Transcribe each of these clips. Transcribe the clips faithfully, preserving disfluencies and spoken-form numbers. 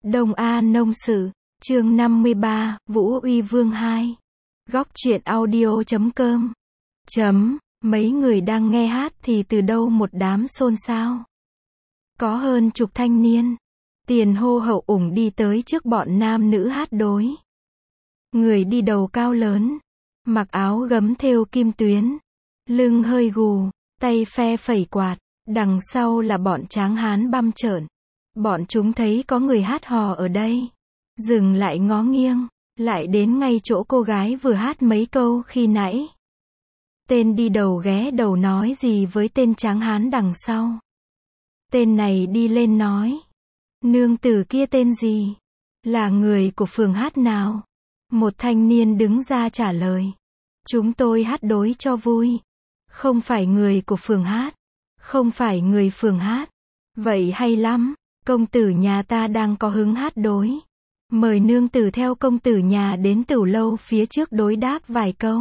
Đông A Nông Sự, chương năm mươi ba, Vũ Uy Vương hai. Góc truyện audio chấm com. Chấm, mấy người đang nghe hát thì từ đâu một đám xôn xao. Có hơn chục thanh niên, tiền hô hậu ủng đi tới trước bọn nam nữ hát đối. Người đi đầu cao lớn, mặc áo gấm thêu kim tuyến, lưng hơi gù, tay phe phẩy quạt, đằng sau là bọn tráng hán băm trợn. Bọn chúng thấy có người hát hò ở đây, dừng lại ngó nghiêng, lại đến ngay chỗ cô gái vừa hát mấy câu khi nãy. Tên đi đầu ghé đầu nói gì với tên tráng hán đằng sau. Tên này đi lên nói, nương tử kia tên gì? Là người của phường hát nào? Một thanh niên đứng ra trả lời, chúng tôi hát đối cho vui. Không phải người của phường hát. Không phải người phường hát. Vậy hay lắm, công tử nhà ta đang có hứng hát đối. Mời nương tử theo công tử nhà đến tửu lâu phía trước đối đáp vài câu.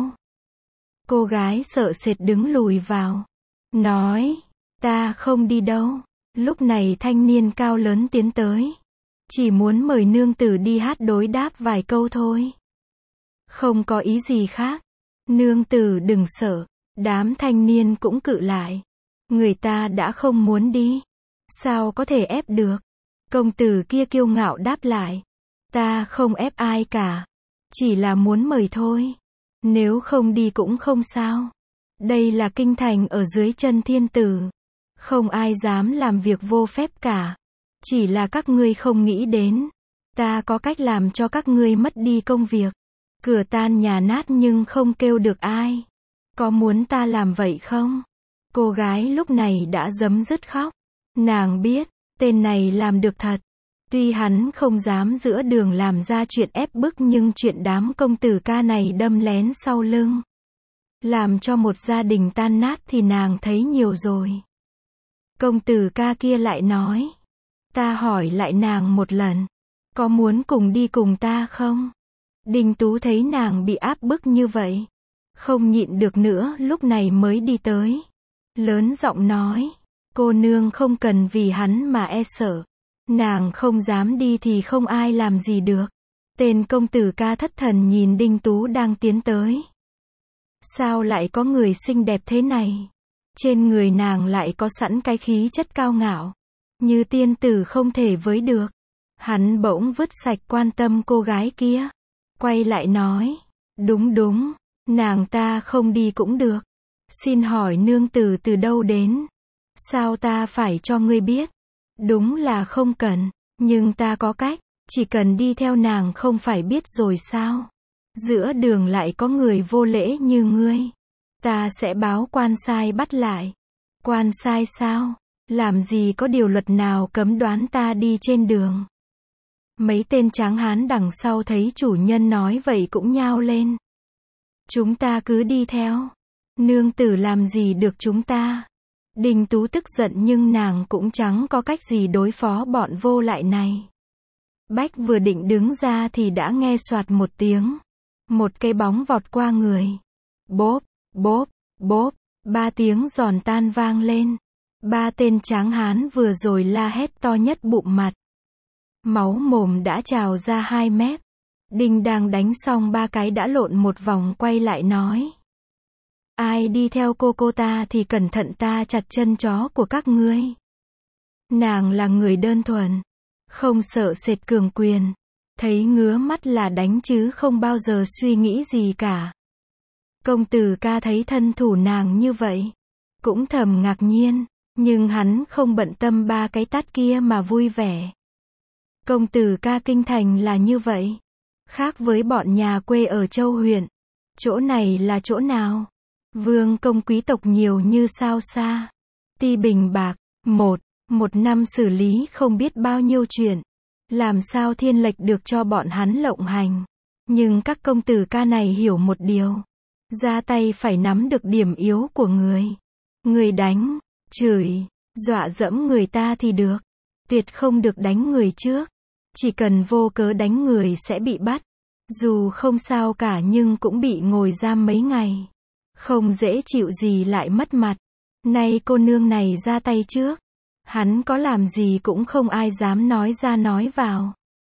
Cô gái sợ sệt đứng lùi vào, nói, ta không đi đâu. Lúc này thanh niên cao lớn tiến tới, chỉ muốn mời nương tử đi hát đối đáp vài câu thôi. Không có ý gì khác. Nương tử đừng sợ. Đám thanh niên cũng cự lại. Người ta đã không muốn đi, sao có thể ép được? Công tử kia kiêu ngạo đáp lại, ta không ép ai cả, chỉ là muốn mời thôi. Nếu không đi cũng không sao. Đây là kinh thành ở dưới chân thiên tử, không ai dám làm việc vô phép cả. Chỉ là các ngươi không nghĩ đến, ta có cách làm cho các ngươi mất đi công việc. Cửa tan nhà nát nhưng không kêu được ai. Có muốn ta làm vậy không? Cô gái lúc này đã rấm rứt khóc. Nàng biết, tên này làm được thật. Tuy hắn không dám giữa đường làm ra chuyện ép bức nhưng chuyện đám công tử ca này đâm lén sau lưng, làm cho một gia đình tan nát thì nàng thấy nhiều rồi. Công tử ca kia lại nói, ta hỏi lại nàng một lần, có muốn cùng đi cùng ta không? Đinh Tú thấy nàng bị áp bức như vậy, không nhịn được nữa lúc này mới đi tới. Lớn giọng nói, cô nương không cần vì hắn mà e sợ. Nàng không dám đi thì không ai làm gì được. Tên công tử ca thất thần nhìn Đinh Tú đang tiến tới. Sao lại có người xinh đẹp thế này? Trên người nàng lại có sẵn cái khí chất cao ngạo, như tiên tử không thể với được. Hắn bỗng vứt sạch quan tâm cô gái kia, quay lại nói, đúng đúng, nàng ta không đi cũng được. Xin hỏi nương tử từ đâu đến? Sao ta phải cho ngươi biết? Đúng là không cần, nhưng ta có cách, chỉ cần đi theo nàng không phải biết rồi sao? Giữa đường lại có người vô lễ như ngươi, ta sẽ báo quan sai bắt lại. Quan sai sao? Làm gì có điều luật nào cấm đoán ta đi trên đường? Mấy tên tráng hán đằng sau thấy chủ nhân nói vậy cũng nhao lên. Chúng ta cứ đi theo. Nương tử làm gì được chúng ta? Đinh Tú tức giận nhưng nàng cũng chẳng có cách gì đối phó bọn vô lại này. Bách vừa định đứng ra thì đã nghe soạt một tiếng. Một cái bóng vọt qua người. Bốp, bốp, bốp, ba tiếng giòn tan vang lên. Ba tên tráng hán vừa rồi la hét to nhất bụng mặt. Máu mồm đã trào ra hai mép. Đinh đang đánh xong ba cái đã lộn một vòng quay lại nói. Ai đi theo cô cô ta thì cẩn thận ta chặt chân chó của các ngươi. Nàng là người đơn thuần, không sợ sệt cường quyền, thấy ngứa mắt là đánh chứ không bao giờ suy nghĩ gì cả. Công tử ca thấy thân thủ nàng như vậy, cũng thầm ngạc nhiên, nhưng hắn không bận tâm ba cái tát kia mà vui vẻ. Công tử ca kinh thành là như vậy, khác với bọn nhà quê ở châu huyện. Chỗ này là chỗ nào? Vương công quý tộc nhiều như sao xa. Ti bình bạc, một, một năm xử lý không biết bao nhiêu chuyện. Làm sao thiên lệch được cho bọn hắn lộng hành. Nhưng các công tử ca này hiểu một điều. Ra tay phải nắm được điểm yếu của người. Người đánh, chửi, dọa dẫm người ta thì được. Tuyệt không được đánh người trước. Chỉ cần vô cớ đánh người sẽ bị bắt. Dù không sao cả nhưng cũng bị ngồi giam mấy ngày. Không dễ chịu gì lại mất mặt. Nay cô nương này ra tay trước, hắn có làm gì cũng không ai dám nói ra nói vào.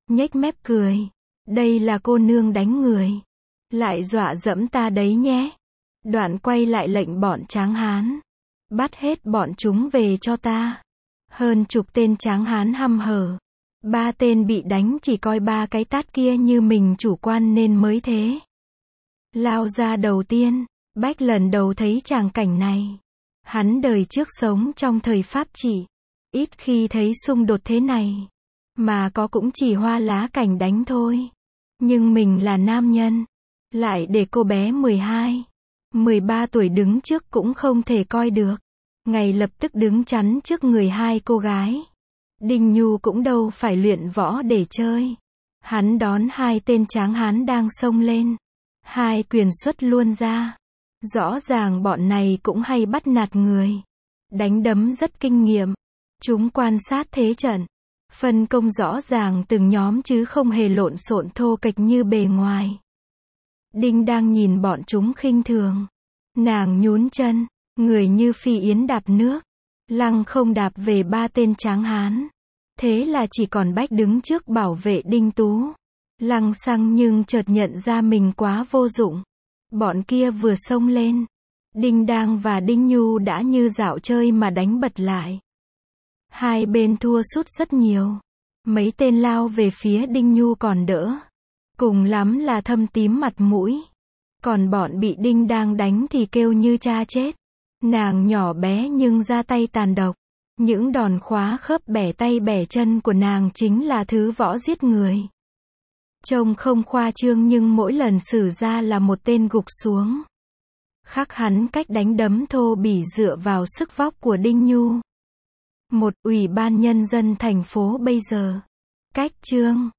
nhếch mép cười. Đây là cô nương đánh người. Lại dọa dẫm ta đấy nhé. Đoạn quay lại lệnh bọn tráng hán. Bắt hết bọn chúng về cho ta. Hơn chục tên tráng hán hăm hở. Ba tên bị đánh chỉ coi ba cái tát kia như mình chủ quan nên mới thế. Lao ra đầu tiên, Bách lần đầu thấy tràng cảnh này. Hắn đời trước sống trong thời Pháp trị. Ít khi thấy xung đột thế này. Mà có cũng chỉ hoa lá cảnh đánh thôi. Nhưng mình là nam nhân. Lại để cô bé mười hai, mười ba tuổi đứng trước cũng không thể coi được. Ngày lập tức đứng chắn trước người hai cô gái. Đinh Nhu cũng đâu phải luyện võ để chơi. Hắn đón hai tên tráng hán đang xông lên. Hai quyền xuất luôn ra. Rõ ràng bọn này cũng hay bắt nạt người. Đánh đấm rất kinh nghiệm. Chúng quan sát thế trận. Phân công rõ ràng từng nhóm chứ không hề lộn xộn thô kệch như bề ngoài. Đinh đang nhìn bọn chúng khinh thường. Nàng nhún chân. Người như phi yến đạp nước. Lăng không đạp về ba tên tráng hán. Thế là chỉ còn Bách đứng trước bảo vệ Đinh Tú. Lăng xăng nhưng chợt nhận ra mình quá vô dụng. Bọn kia vừa xông lên. Đinh Đang và Đinh Nhu đã như dạo chơi mà đánh bật lại. Hai bên thua sút rất nhiều. Mấy tên lao về phía Đinh Nhu còn đỡ. Cùng lắm là thâm tím mặt mũi. Còn bọn bị Đinh Đang đánh thì kêu như cha chết. Nàng nhỏ bé nhưng ra tay tàn độc. Những đòn khóa khớp bẻ tay bẻ chân của nàng chính là thứ võ giết người. Trông không khoa trương nhưng mỗi lần xử ra là một tên gục xuống. Khắc hắn cách đánh đấm thô bỉ dựa vào sức vóc của Đinh Nhu. Một Ủy ban nhân dân thành phố bây giờ. Cách chương